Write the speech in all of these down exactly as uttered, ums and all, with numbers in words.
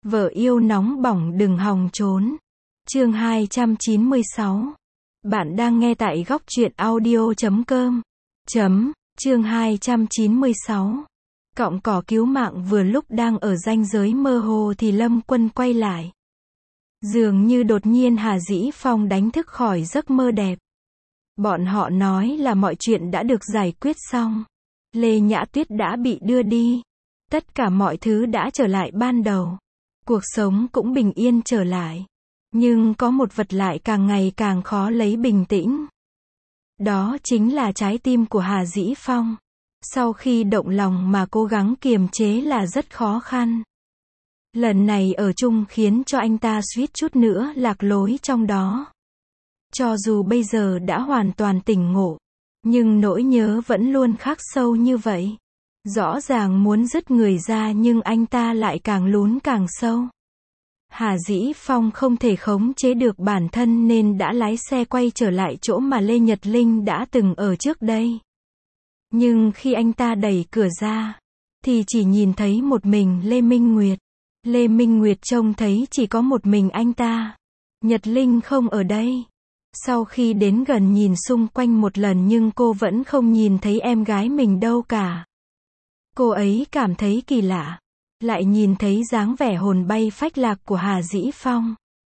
Vợ yêu nóng bỏng đừng hòng trốn. Chương hai trăm chín mươi sáu. Bạn đang nghe tại góc truyện audio chấm com. Chấm, chương hai trăm chín mươi sáu. Cọng cỏ cứu mạng vừa lúc đang ở ranh giới mơ hồ thì Lâm Quân quay lại. Dường như đột nhiên Hà Dĩ Phong đánh thức khỏi giấc mơ đẹp. Bọn họ nói là mọi chuyện đã được giải quyết xong. Lê Nhã Tuyết đã bị đưa đi. Tất cả mọi thứ đã trở lại ban đầu. Cuộc sống cũng bình yên trở lại. Nhưng có một vật lại càng ngày càng khó lấy bình tĩnh. Đó chính là trái tim của Hà Dĩ Phong. Sau khi động lòng mà cố gắng kiềm chế là rất khó khăn. Lần này ở chung khiến cho anh ta suýt chút nữa lạc lối trong đó. Cho dù bây giờ đã hoàn toàn tỉnh ngộ, nhưng nỗi nhớ vẫn luôn khắc sâu như vậy. Rõ ràng muốn dứt người ra nhưng anh ta lại càng lún càng sâu. Hà Dĩ Phong không thể khống chế được bản thân nên đã lái xe quay trở lại chỗ mà Lê Nhật Linh đã từng ở trước đây. Nhưng khi anh ta đẩy cửa ra, thì chỉ nhìn thấy một mình Lê Minh Nguyệt. Lê Minh Nguyệt trông thấy chỉ có một mình anh ta. Nhật Linh không ở đây. Sau khi đến gần nhìn xung quanh một lần nhưng cô vẫn không nhìn thấy em gái mình đâu cả. Cô ấy cảm thấy kỳ lạ. Lại nhìn thấy dáng vẻ hồn bay phách lạc của Hà Dĩ Phong.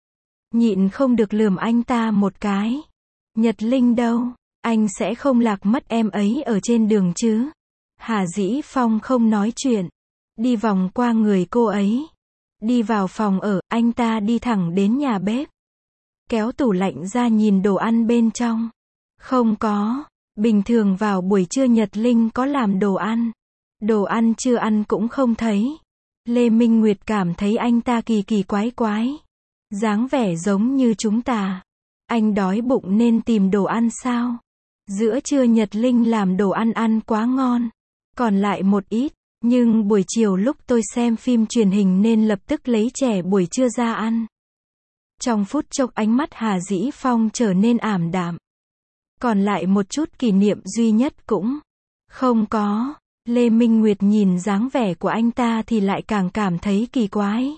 Nhịn không được lườm anh ta một cái. Nhật Linh đâu? Anh sẽ không lạc mất em ấy ở trên đường chứ? Hà Dĩ Phong không nói chuyện. Đi vòng qua người cô ấy. Đi vào phòng ở, anh ta đi thẳng đến nhà bếp. Kéo tủ lạnh ra nhìn đồ ăn bên trong. Không có. Bình thường vào buổi trưa Nhật Linh có làm đồ ăn. Đồ ăn chưa ăn cũng không thấy. Lê Minh Nguyệt cảm thấy anh ta kỳ kỳ quái quái. Dáng vẻ giống như chúng ta. Anh đói bụng nên tìm đồ ăn sao? Giữa trưa Nhật Linh làm đồ ăn ăn quá ngon. Còn lại một ít. Nhưng buổi chiều lúc tôi xem phim truyền hình nên lập tức lấy chè buổi trưa ra ăn. Trong phút chốc ánh mắt Hà Dĩ Phong trở nên ảm đạm. Còn lại một chút kỷ niệm duy nhất cũng không có. Lê Minh Nguyệt nhìn dáng vẻ của anh ta thì lại càng cảm thấy kỳ quái.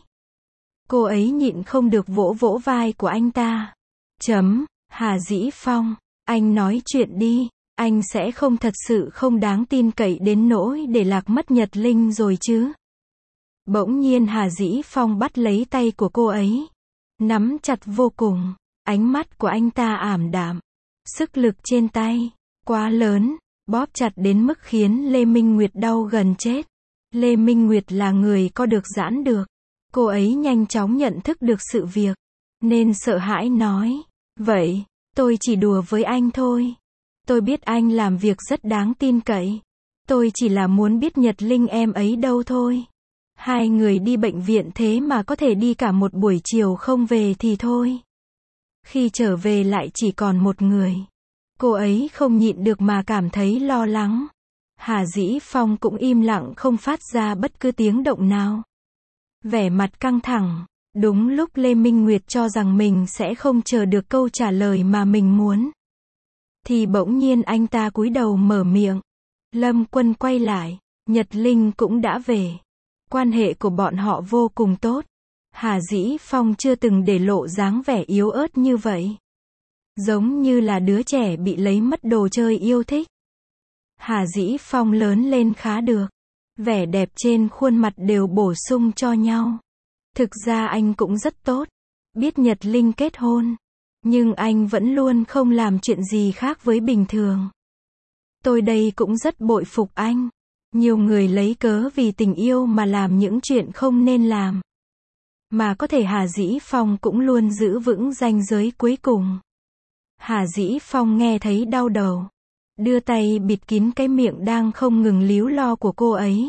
Cô ấy nhịn không được vỗ vỗ vai của anh ta. Chấm, Hà Dĩ Phong, anh nói chuyện đi. Anh sẽ không thật sự không đáng tin cậy đến nỗi để lạc mất Nhật Linh rồi chứ. Bỗng nhiên Hà Dĩ Phong bắt lấy tay của cô ấy. Nắm chặt vô cùng. Ánh mắt của anh ta ảm đạm. Sức lực trên tay quá lớn. Bóp chặt đến mức khiến Lê Minh Nguyệt đau gần chết. Lê Minh Nguyệt là người có được giãn được. Cô ấy nhanh chóng nhận thức được sự việc. Nên sợ hãi nói. Vậy, tôi chỉ đùa với anh thôi. Tôi biết anh làm việc rất đáng tin cậy. Tôi chỉ là muốn biết Nhật Linh em ấy đâu thôi. Hai người đi bệnh viện thế mà có thể đi cả một buổi chiều không về thì thôi. Khi trở về lại chỉ còn một người. Cô ấy không nhịn được mà cảm thấy lo lắng. Hà Dĩ Phong cũng im lặng không phát ra bất cứ tiếng động nào. Vẻ mặt căng thẳng. Đúng lúc Lê Minh Nguyệt cho rằng mình sẽ không chờ được câu trả lời mà mình muốn. Thì bỗng nhiên anh ta cúi đầu mở miệng. Lâm Quân quay lại. Nhật Linh cũng đã về. Quan hệ của bọn họ vô cùng tốt. Hà Dĩ Phong chưa từng để lộ dáng vẻ yếu ớt như vậy. Giống như là đứa trẻ bị lấy mất đồ chơi yêu thích. Hà Dĩ Phong lớn lên khá được. Vẻ đẹp trên khuôn mặt đều bổ sung cho nhau. Thực ra anh cũng rất tốt. Biết Nhật Linh kết hôn. Nhưng anh vẫn luôn không làm chuyện gì khác với bình thường. Tôi đây cũng rất bội phục anh. Nhiều người lấy cớ vì tình yêu mà làm những chuyện không nên làm. Mà có thể Hà Dĩ Phong cũng luôn giữ vững ranh giới cuối cùng. Hà Dĩ Phong nghe thấy đau đầu. Đưa tay bịt kín cái miệng đang không ngừng líu lo của cô ấy.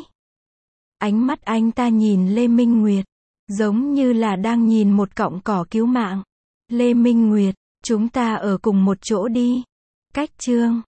Ánh mắt anh ta nhìn Lê Minh Nguyệt. Giống như là đang nhìn một cọng cỏ cứu mạng. Lê Minh Nguyệt, chúng ta ở cùng một chỗ đi. Cách chương